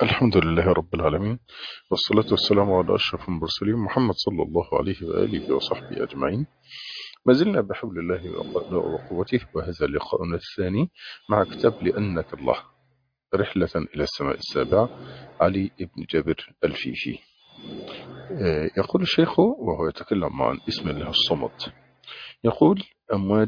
الحمد لله رب العالمين، والصلاة والسلام على أشرف المرسلين محمد صلى الله عليه وآله وصحبه أجمعين. ما زلنا بحول الله وقوته، وهذا لقاؤنا الثاني مع كتاب لأنك الله، رحلة إلى السماء السابعة، علي بن جابر الفيشي. يقول الشيخ وهو يتكلم عن اسم الله الصمد، يقول: أمواج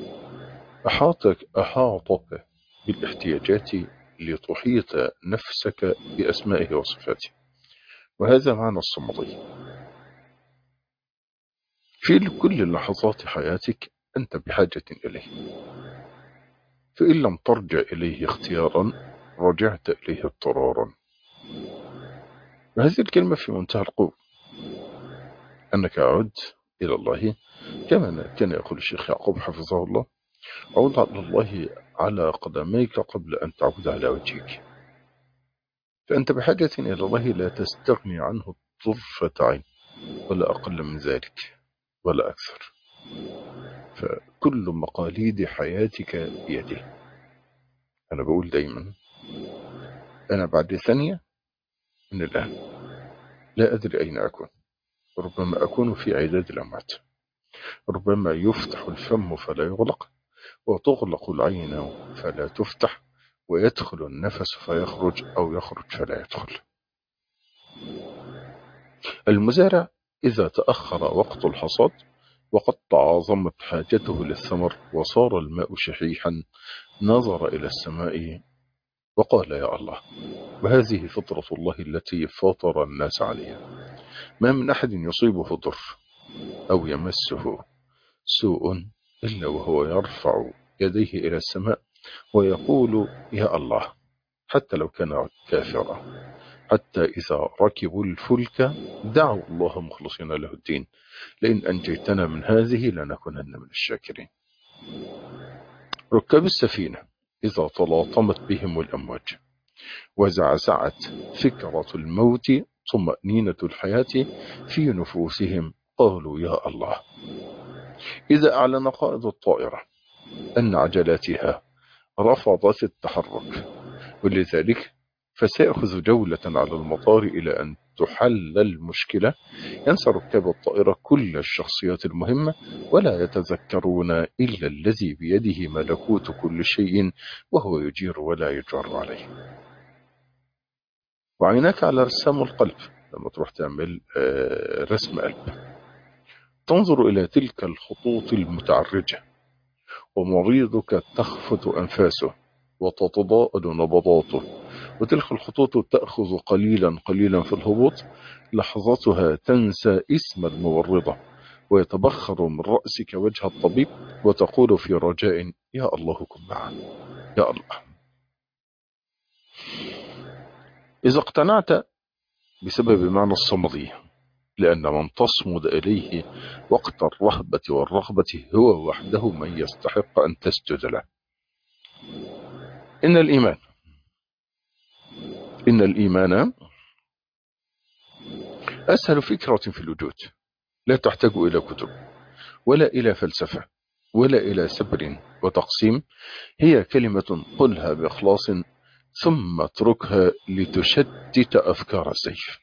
أحاطك بالاحتياجات لتحيط نفسك بأسمائه وصفاته، وهذا معنى الصمدي. في كل لحظات حياتك أنت بحاجة إليه، فإن لم ترجع إليه اختيارا رجعت إليه اضطرارا. وهذه الكلمة في منتهى القوة، أنك عد إلى الله كما كان يقول الشيخ يعقوب حفظه الله: عود على الله على قدميك قبل أن تعود على وجهك. فأنت بحاجة إلى الله لا تستغني عنه طرفة عين، ولا أقل من ذلك ولا أكثر. فكل مقاليد حياتك بيده. أنا بقول دايما: أنا بعد ثانية من الآن لا أدري أين أكون. ربما أكون في عداد الأموات، ربما يفتح الفم فلا يغلق، وتغلق العين فلا تفتح، ويدخل النفس فيخرج أو يخرج فلا يدخل. المزارع إذا تأخر وقت الحصاد وقد تعاظمت حاجته للثمر وصار الماء شحيحا، نظر إلى السماء وقال: يا الله. وهذه فطرة الله التي فطر الناس عليها. ما من أحد يصيبه ضر أو يمسه سوء إلا وهو يرفع يديه إلى السماء ويقول: يا الله. حتى لو كان كافرا، حتى إذا ركبوا الفلك دعوا الله مخلصين له الدين: لئن أنجيتنا من هذه لنكونن من الشاكرين. ركاب السفينة إذا تلاطمت بهم الأمواج وزعزعت فكرة الموت طمأنينة الحياة في نفوسهم قالوا: يا الله. إذا أعلن قائد الطائرة أن عجلاتها رفضت التحرك ولذلك فسيأخذ جولة على المطار إلى أن تحل المشكلة، ينسى ركاب الطائرة كل الشخصيات المهمة ولا يتذكرون إلا الذي بيده ملكوت كل شيء وهو يجير ولا يجار عليه. وعيناك على رسام القلب، لما تروح تعمل رسم قلب تنظر إلى تلك الخطوط المتعرجة، ومريضك تخفت أنفاسه وتتضاءل نبضاته، وتلك الخطوط تأخذ قليلا قليلا في الهبوط، لحظتها تنسى اسم الممرضة ويتبخر من رأسك وجه الطبيب وتقول في رجاء: يا الله كن معنا يا الله. إذا اقتنعت بسبب معنى الصمدي، لأن من تصمد إليه وقت الرهبة والرغبة هو وحده من يستحق أن تسجد له. إن الإيمان أسهل فكرة في الوجود، لا تحتاج إلى كتب ولا إلى فلسفة ولا إلى سبر وتقسيم. هي كلمة قلها بإخلاص ثم اتركها لتشتت أفكار السيف.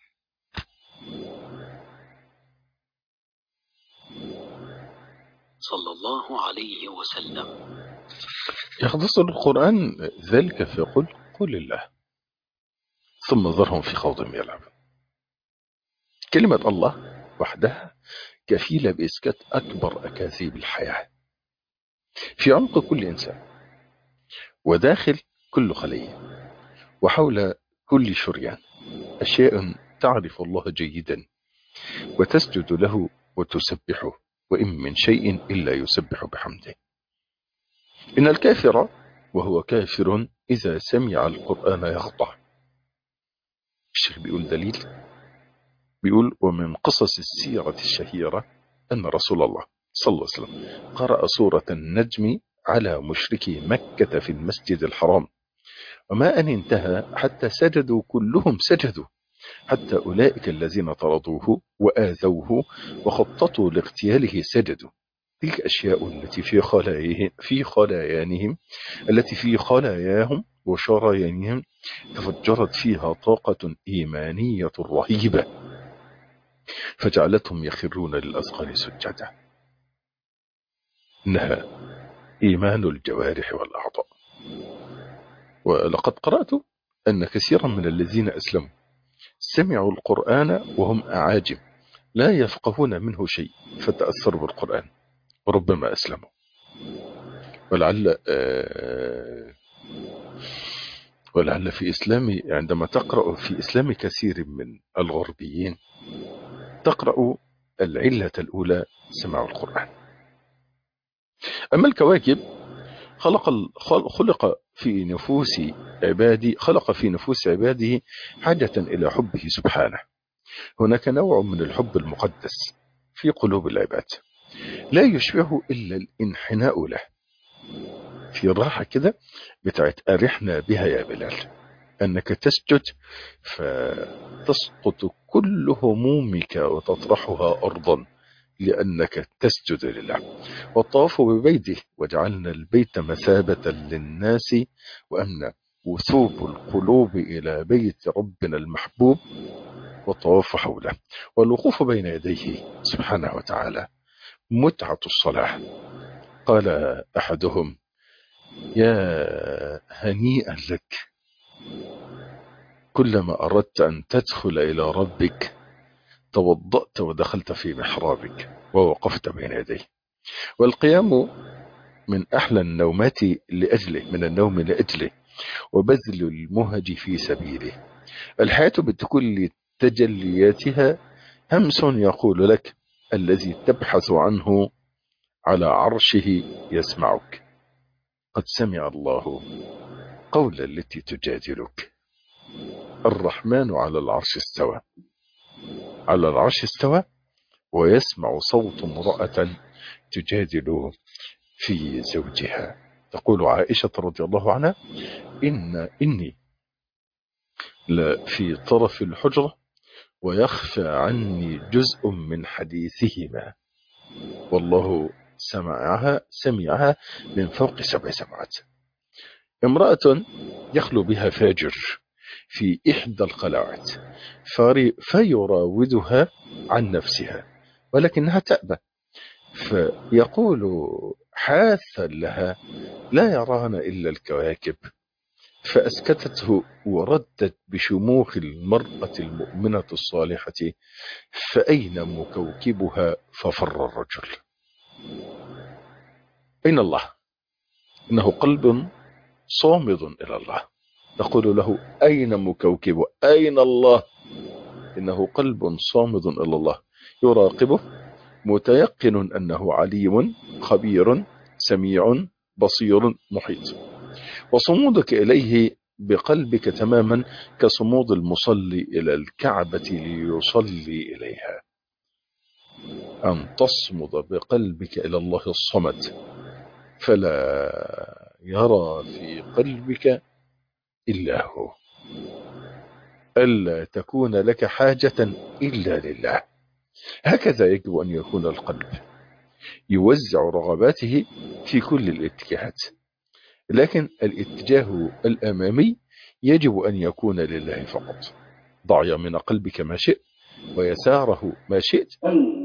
صلى الله عليه وسلم. يختصر القرآن ذلك فيقول: قل الله ثم ذرهم في خوضهم يلعبون. كلمة الله وحدها كفيلة بإسكات أكبر أكاذيب الحياة في عمق كل إنسان وداخل كل خلية وحول كل شريان، أشياء تعرف الله جيدا وتسجد له وتسبحه، وإن من شيء إلا يسبح بحمده. إن الكافر وهو كافر إذا سمع القرآن يخضع. الشيخ بيقول دليل، بيقول: ومن قصص السيرة الشهيرة أن رسول الله صلى الله عليه وسلم قرأ سورة النجم على مشركي مكة في المسجد الحرام، وما أن انتهى حتى سجدوا كلهم، سجدوا حتى أولئك الذين طردوه وآذوه وخططوا لاغتياله سجدوا. تلك أشياء التي في خلاياهم التي في خلاياهم وشرايينهم تفجرت فيها طاقة إيمانية رهيبة فجعلتهم يخرون للأذقان سجدا. إنها إيمان الجوارح والأعضاء. ولقد قرأت أن كثيرا من الذين أسلموا سمعوا القرآن وهم أعاجم لا يفقهون منه شيء فتأثروا بالقرآن وربما أسلموا. ولعل في إسلام عندما تقرأ في إسلام كثير من الغربيين تقرأ العلة الأولى سماع القرآن. أما الكواكب خلق في نفوس عباده حاجة إلى حبه سبحانه. هناك نوع من الحب المقدس في قلوب العباد لا يشبه إلا الانحناء له، في راحة كده بتاعت أرحنا بها يا بلال، أنك تسجد فتسقط كل همومك وتطرحها أرضا لأنك تسجد لله. والطواف ببيته وجعلنا البيت مثابة للناس وأمنا، وثوب القلوب إلى بيت ربنا المحبوب والطواف حوله والوقوف بين يديه سبحانه وتعالى متعة الصلاة. قال أحدهم: يا هنيئا لك كلما أردت أن تدخل إلى ربك توضأت ودخلت في محرابك ووقفت بين يديه. والقيام من أحلى النومات لأجله، من النوم لأجله، وبذل المهج في سبيله. الحياة بكل تجلياتها همس يقول لك: الذي تبحث عنه على عرشه يسمعك. قد سمع الله قول التي تجادلك. الرحمن على العرش استوى، على العرش استوى ويسمع صوت امرأة تجادل في زوجها. تقول عائشة رضي الله عنها: إني في طرف الحجرة ويخفى عني جزء من حديثهما والله سمعها من فوق 7 سماوات. امرأة يخلو بها فاجر في إحدى القلاعات فيراودها عن نفسها ولكنها تأبى، فيقول حاثا لها: لا يرانا إلا الكواكب. فأسكتته وردت بشموخ المرأة المؤمنة الصالحة: فأين مكوكبها؟ ففر الرجل. أين الله؟ إنه قلب صامد إلى الله. تقول له: أين مكوكبه؟ أين الله؟ إنه قلب صامد إلى الله يراقبه متيقن أنه عليم خبير سميع بصير محيط. وصمودك إليه بقلبك تماما كصمود المصلي إلى الكعبة ليصلي إليها. أن تصمد بقلبك إلى الله الصمد فلا يرى في قلبك إلا هو. ألا تكون لك حاجة إلا لله. هكذا يجب أن يكون القلب، يوزع رغباته في كل الاتجاهات، لكن الاتجاه الأمامي يجب أن يكون لله فقط. ضع يمين قلبك ما شئت ويساره ما شئت